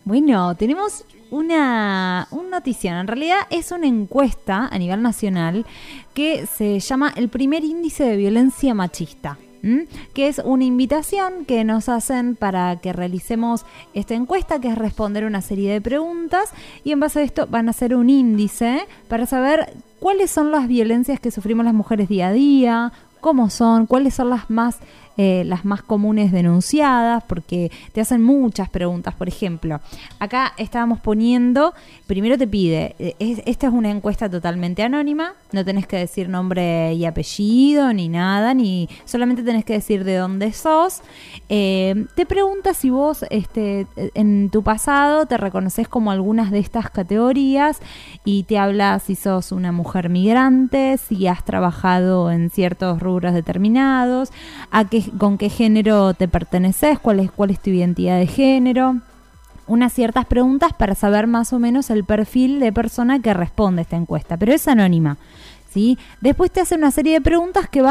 Bueno, tenemos un notición. En realidad es una encuesta a nivel nacional que se llama el primer índice de violencia machista. Que es una invitación que nos hacen para que realicemos esta encuesta, que es responder una serie de preguntas, y en base a esto van a hacer un índice para saber cuáles son las violencias que sufrimos las mujeres día a día, cómo son, cuáles son las más comunes denunciadas, porque te hacen muchas preguntas. Por ejemplo, acá estábamos poniendo, primero te pide, esta es una encuesta totalmente anónima, no tenés que decir nombre y apellido ni nada, ni solamente tenés que decir de dónde sos. Te pregunta si vos en tu pasado te reconoces como algunas de estas categorías, y te habla si sos una mujer migrante, si has trabajado en ciertos rubros determinados, con qué género te perteneces, cuál es tu identidad de género. Unas ciertas preguntas para saber más o menos el perfil de persona que responde a esta encuesta, pero es anónima, ¿sí? Después te hace una serie de preguntas que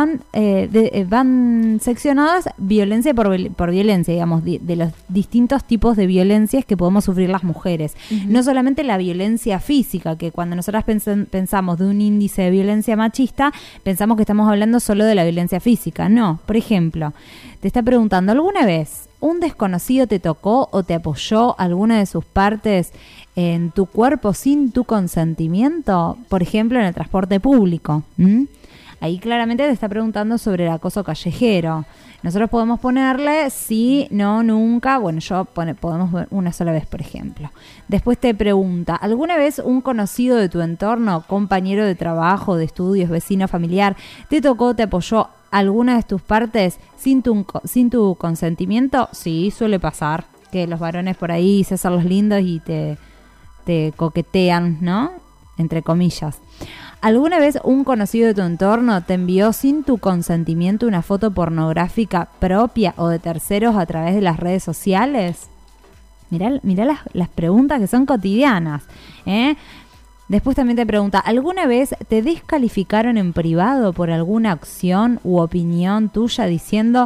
van seccionadas violencia por violencia, digamos, de los distintos tipos de violencias que podemos sufrir las mujeres. Uh-huh. No solamente la violencia física, que cuando nosotras pensamos de un índice de violencia machista, pensamos que estamos hablando solo de la violencia física. No, por ejemplo, te está preguntando, ¿alguna vez un desconocido te tocó o te apoyó alguna de sus partes en tu cuerpo sin tu consentimiento? Por ejemplo, en el transporte público. Ahí claramente te está preguntando sobre el acoso callejero. Nosotros podemos ponerle sí, no, nunca. Bueno, podemos ver una sola vez, por ejemplo. Después te pregunta, ¿alguna vez un conocido de tu entorno, compañero de trabajo, de estudios, vecino, familiar, te tocó, te apoyó alguna de tus partes sin tu consentimiento? Sí, suele pasar que los varones por ahí se hacen los lindos y te coquetean, ¿no? Entre comillas. ¿Alguna vez un conocido de tu entorno te envió sin tu consentimiento una foto pornográfica propia o de terceros a través de las redes sociales? Mirá las preguntas que son cotidianas, ¿eh? Después también te pregunta, ¿alguna vez te descalificaron en privado por alguna acción u opinión tuya diciendo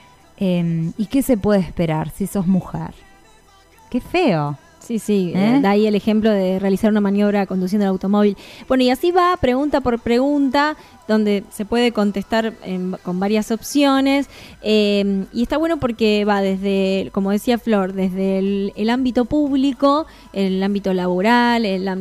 ¿y qué se puede esperar si sos mujer? ¡Qué feo! Sí, da ahí el ejemplo de realizar una maniobra conduciendo el automóvil. Bueno, y así va pregunta por pregunta, donde se puede contestar con varias opciones, y está bueno porque va desde, como decía Flor, desde el ámbito público, el ámbito laboral,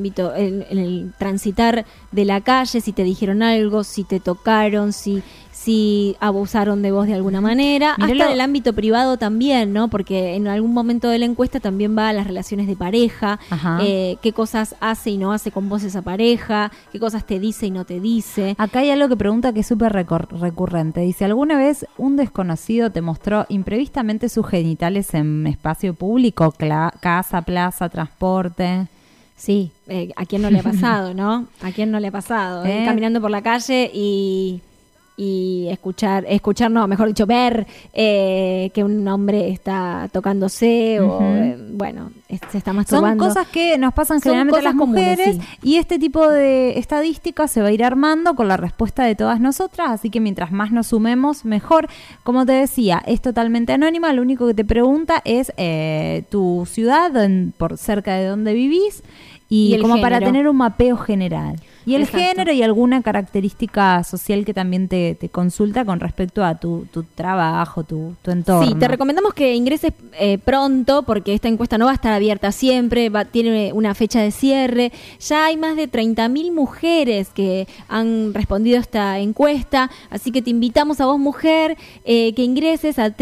el transitar de la calle, si te dijeron algo, si te tocaron, si abusaron de vos de alguna manera, hasta en el ámbito privado también, ¿no? Porque en algún momento de la encuesta también va a las relaciones de pareja, qué cosas hace y no hace con vos esa pareja, qué cosas te dice y no te dice. Acá hay algo que pregunta que es súper recurrente. Dice, ¿alguna vez un desconocido te mostró imprevistamente sus genitales en espacio público, casa, plaza, transporte? Sí, ¿a quién no le ha pasado, no? ¿A quién no le ha pasado? Caminando por la calle y escuchar, no, mejor dicho, ver que un hombre está tocándose o, se está masturbando. Son cosas que nos pasan generalmente a las mujeres comunes, sí. Y este tipo de estadísticas se va a ir armando con la respuesta de todas nosotras, así que mientras más nos sumemos, mejor. Como te decía, es totalmente anónima, lo único que te pregunta es tu ciudad, por cerca de donde vivís, y como género, para tener un mapeo general. Y el Exacto. género y alguna característica social que también te consulta con respecto a tu trabajo, tu entorno. Sí, te recomendamos que ingreses pronto, porque esta encuesta no va a estar abierta siempre, tiene una fecha de cierre. Ya hay más de 30.000 mujeres que han respondido a esta encuesta, así que te invitamos a vos, mujer, que ingreses a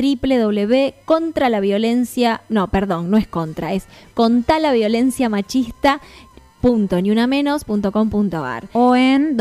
contalaViolenciamachista.com.ar o en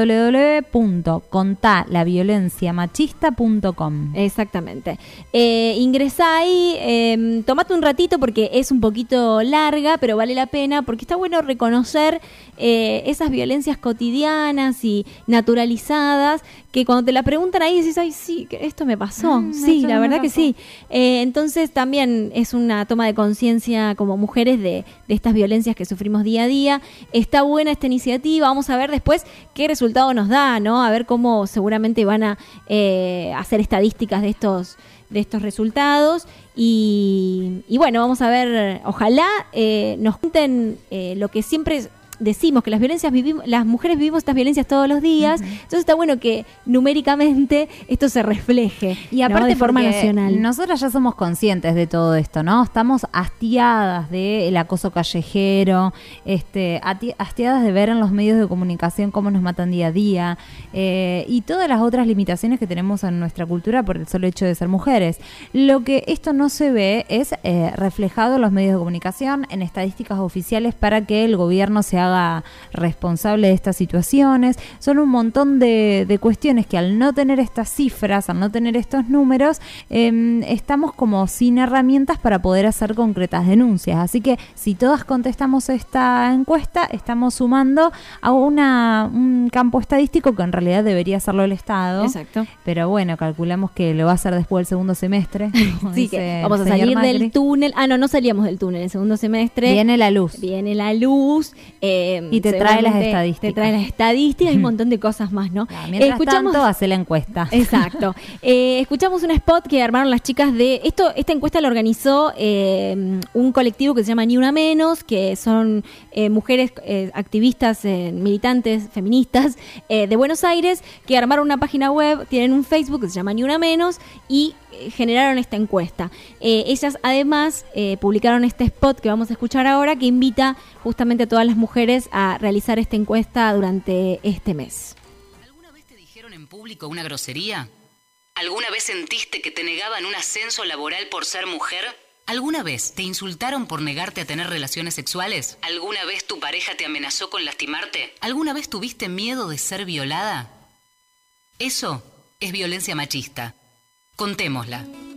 www.contalaviolenciamachista.com. Exactamente. Ingresá ahí, tomate un ratito porque es un poquito larga, pero vale la pena porque está bueno reconocer esas violencias cotidianas y naturalizadas que cuando te la preguntan ahí decís, ay, sí, que esto me pasó. Sí, la verdad que sí. Entonces también es una toma de conciencia como mujeres de estas violencias que sufrimos día a día. día. Está buena esta iniciativa, vamos a ver después qué resultado nos da, ¿no? A ver cómo seguramente van a hacer estadísticas de estos resultados y bueno, vamos a ver, ojalá nos cuenten lo que siempre decimos, que las mujeres vivimos estas violencias todos los días, entonces está bueno que numéricamente esto se refleje, y aparte, ¿no? De forma nacional. Nosotras ya somos conscientes de todo esto, ¿no? Estamos hastiadas del acoso callejero, hastiadas de ver en los medios de comunicación cómo nos matan día a día, y todas las otras limitaciones que tenemos en nuestra cultura por el solo hecho de ser mujeres. Lo que esto no se ve es reflejado en los medios de comunicación, en estadísticas oficiales, para que el gobierno se haga responsable de estas situaciones. Son un montón de cuestiones que, al no tener estas cifras, al no tener estos números, estamos como sin herramientas para poder hacer concretas denuncias. Así que si todas contestamos esta encuesta, estamos sumando a un campo estadístico que en realidad debería hacerlo el Estado. Exacto. Pero bueno, calculamos que lo va a hacer después del segundo semestre. Sí, que vamos a salir Macri del túnel. No salíamos del túnel el segundo semestre. Viene la luz. Y te trae las estadísticas. Y un montón de cosas más, ¿no? Mientras tanto, hace la encuesta. Exacto. Escuchamos un spot que armaron las chicas de... Esta encuesta la organizó un colectivo que se llama Ni Una Menos, que son mujeres activistas, militantes, feministas de Buenos Aires, que armaron una página web, tienen un Facebook que se llama Ni Una Menos y generaron esta encuesta. Ellas además publicaron este spot que vamos a escuchar ahora, que invita justamente a todas las mujeres a realizar esta encuesta durante este mes. ¿Alguna vez te dijeron en público una grosería? ¿Alguna vez sentiste que te negaban un ascenso laboral por ser mujer? ¿Alguna vez te insultaron por negarte a tener relaciones sexuales? ¿Alguna vez tu pareja te amenazó con lastimarte? ¿Alguna vez tuviste miedo de ser violada? Eso es violencia machista. Contémosla.